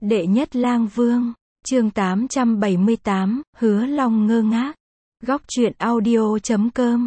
Đệ nhất lang vương, chương 878, Hứa Long ngơ ngác. Góc truyện audio.com.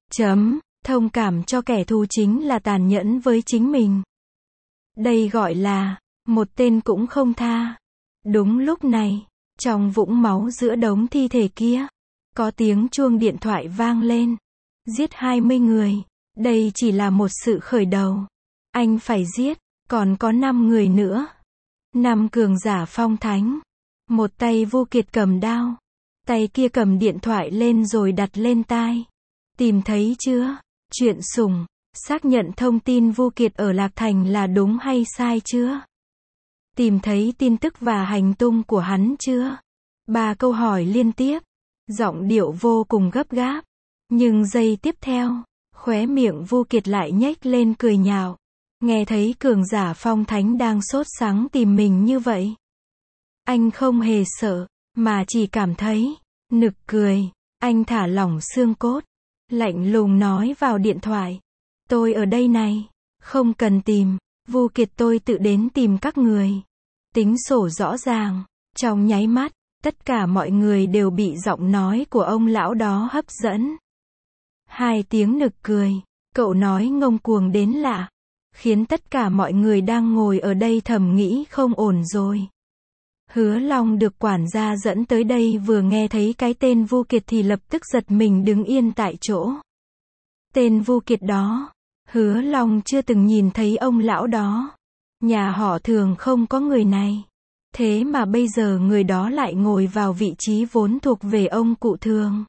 Thông cảm cho kẻ thù chính là tàn nhẫn với chính mình. Đây gọi là, một tên cũng không tha. Đúng lúc này, trong vũng máu giữa đống thi thể kia, có tiếng chuông điện thoại vang lên. Giết 20 người, đây chỉ là một sự khởi đầu. Anh phải giết, còn có 5 người nữa. 5 cường giả phong thánh. Một tay Vu Kiệt cầm đao, tay kia cầm điện thoại lên rồi đặt lên tai. Tìm thấy chưa? Chuyện sủng, xác nhận thông tin Vu Kiệt ở Lạc Thành là đúng hay sai chưa? Tìm thấy tin tức và hành tung của hắn chưa? 3 câu hỏi liên tiếp, giọng điệu vô cùng gấp gáp. Nhưng giây tiếp theo, khóe miệng Vu Kiệt lại nhếch lên cười nhạo. Nghe thấy cường giả phong thánh đang sốt sắng tìm mình như vậy, anh không hề sợ, mà chỉ cảm thấy nực cười. Anh thả lỏng xương cốt, lạnh lùng nói vào điện thoại. Tôi ở đây này, không cần tìm, Vu Kiệt, tôi tự đến tìm các người. Tính sổ rõ ràng. Trong nháy mắt, tất cả mọi người đều bị giọng nói của ông lão đó hấp dẫn. 2 tiếng nực cười, cậu nói ngông cuồng đến lạ, khiến tất cả mọi người đang ngồi ở đây thầm nghĩ không ổn rồi. Hứa Long được quản gia dẫn tới đây vừa nghe thấy cái tên Vu Kiệt thì lập tức giật mình đứng yên tại chỗ. Tên Vu Kiệt đó, Hứa Long chưa từng nhìn thấy ông lão đó. Nhà họ Thường không có người này. Thế mà bây giờ người đó lại ngồi vào vị trí vốn thuộc về ông cụ Thường.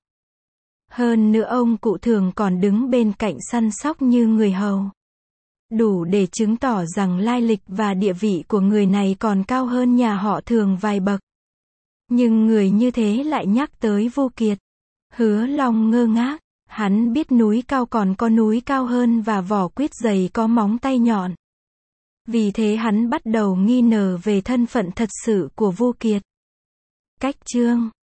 Hơn nữa ông cụ Thường còn đứng bên cạnh săn sóc như người hầu. Đủ để chứng tỏ rằng lai lịch và địa vị của người này còn cao hơn nhà họ Thường vài bậc. Nhưng người như thế lại nhắc tới Vu Kiệt. Hứa Long ngơ ngác, hắn biết núi cao còn có núi cao hơn và vỏ quýt dày có móng tay nhọn. Vì thế hắn bắt đầu nghi ngờ về thân phận thật sự của Vu Kiệt. Cách chương